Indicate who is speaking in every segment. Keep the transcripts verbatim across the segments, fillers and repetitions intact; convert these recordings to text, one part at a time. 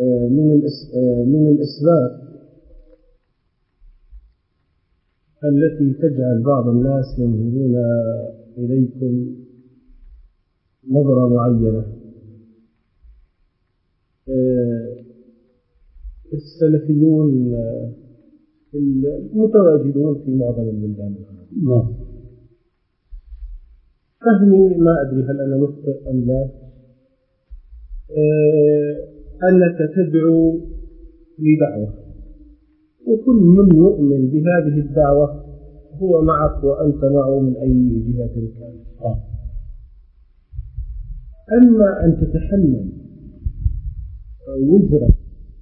Speaker 1: من من الأسباب التي تجعل بعض الناس ينظرون إليكم نظرة معينة. السلفيون المتواجدون في معظم البلدان
Speaker 2: نعم.
Speaker 1: فهمي ما أدري هل أنا مخطئ أم لا، أنك تدعو لدعوة وكل من يؤمن بهذه الدعوة هو معك وأنت معه من أي جهة كانت. أما أن تتحمل وزرا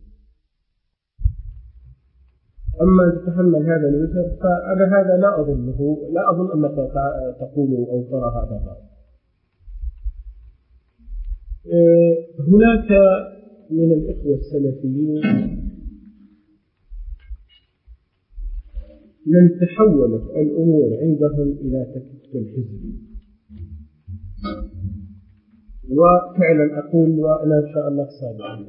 Speaker 1: أما أن تتحمل هذا الوزر فأنا هذا لا أظنه لا أظن أنك تقول أو ترى هذا الرأي. هناك من الإخوة السلفيين من تحولت الأمور عندهم إلى تكتل حزبي، وفعلا أقول وأنا إن شاء الله صادق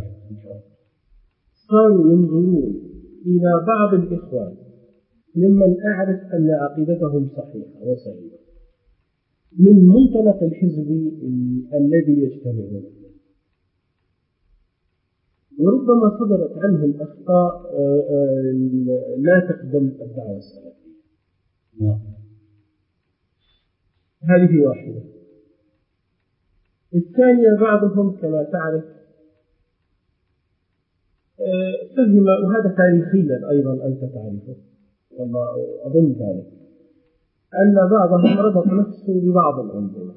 Speaker 1: صاروا ينظرون إلى بعض الإخوان ممن أعرف أن عقيدتهم صحيحة وسليمة من منطلق الحزب الذي يجتمعون، وربما صدرت عنهم أخطاء لا تخدم الدعوة السلفية. هذه واحدة. الثانية بعضهم كما تعرف فهم، وهذا تاريخيا أيضا أنت تعرفه والله أظن ذلك، أن بعضهم ربط نفسه ببعض الأنظمة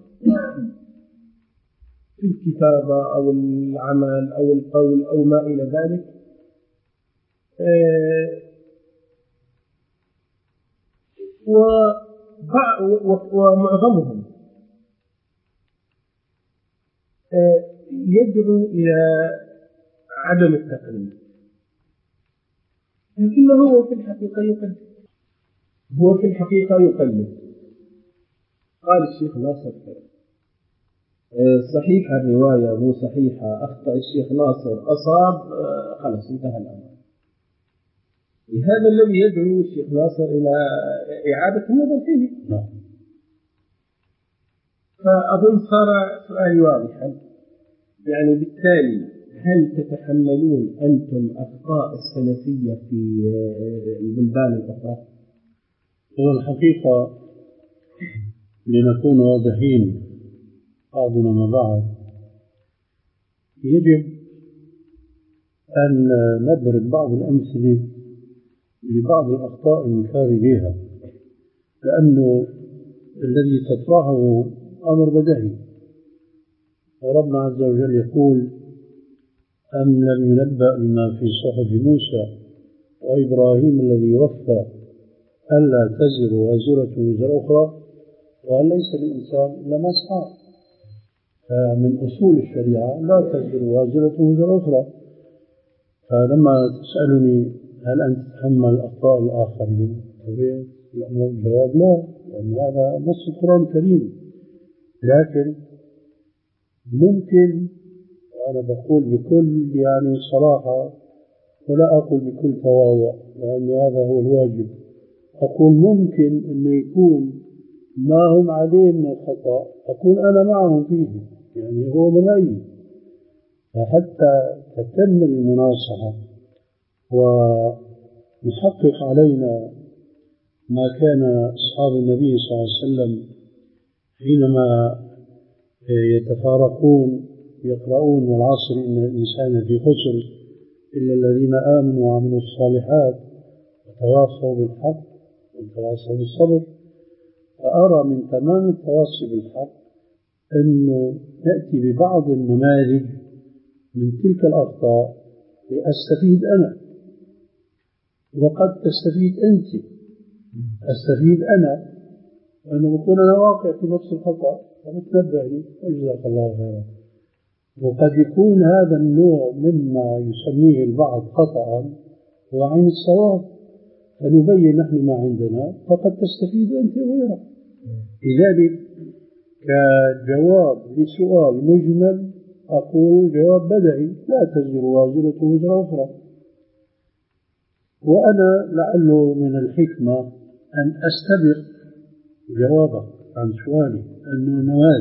Speaker 1: في الكتابة أو العمل أو القول أو ما إلى ذلك، ومعظمهم يدعو إلى عدم التقليد، لكنه هو في الحقيقة يقلد هو في الحقيقة يقلد. قال الشيخ ناصر صحيحة الرواية مو صحيحة، أخطأ الشيخ ناصر أصاب، خلاص انتهى الأمر. هذا الذي يدعو الشيخ ناصر إلى إعادة النظر فيه. فأظن صار سؤالي واضحا، يعني بالتالي هل تتحملون أنتم أخطاء السلفية في البلدان الأخرى؟
Speaker 2: هو الحقيقة لنكون واضحين بعضنا مع بعض، يجب أن نضرب بعض الأمثلة لبعض الأخطاء المشار إليها، لأنه الذي تطرحه أمر بديهي. وربنا عز وجل يقول: أم لم ينبأ بما في صحف موسى وإبراهيم الذي وفى ألا تزر وازرة وزر أخرى وأن ليس للإنسان إلا ما سعى. فمن أصول الشريعة لا تزر وازرة وزر أخرى. فلما تسألني هل أنت تتحمل أخطاء الآخرين؟ الجواب لا، لأن هذا نص القرآن الكريم. لكن ممكن، وأنا بقول بكل يعني صراحة ولا أقول بكل تواضع لأن هذا هو الواجب، أقول ممكن أنه يكون ما هم عليه من الخطأ أكون أنا معهم فيه، يعني هو من رأيي. فحتى تتم المناصحة ونحقق علينا ما كان أصحاب النبي صلى الله عليه وسلم حينما يتفارقون يقرؤون: والعصر إن الإنسان في خسر إلا الذين آمنوا وعملوا الصالحات وتواصوا بالحق وتواصوا بالصبر. فأرى من تمام التواصي بالحق أنه نأتي ببعض النماذج من تلك الأخطاء لأستفيد أنا، وقد تستفيد أنت، أستفيد أنا، وأنه بكون أنا واقع في نفس الخطأ فمتنبعني وجزاك الله خيرا. وقد يكون هذا النوع مما يسميه البعض خطأ هو عين الصواب، فنبين نحن ما عندنا فقد تستفيد أنت وغيرك. لذلك كجواب لسؤال مجمل أقول جواب بدعي: لا تزر وازرة وزر أخرى. وأنا لعله من الحكمة أن أستبق جوابك عن سؤالي، أنه نوازل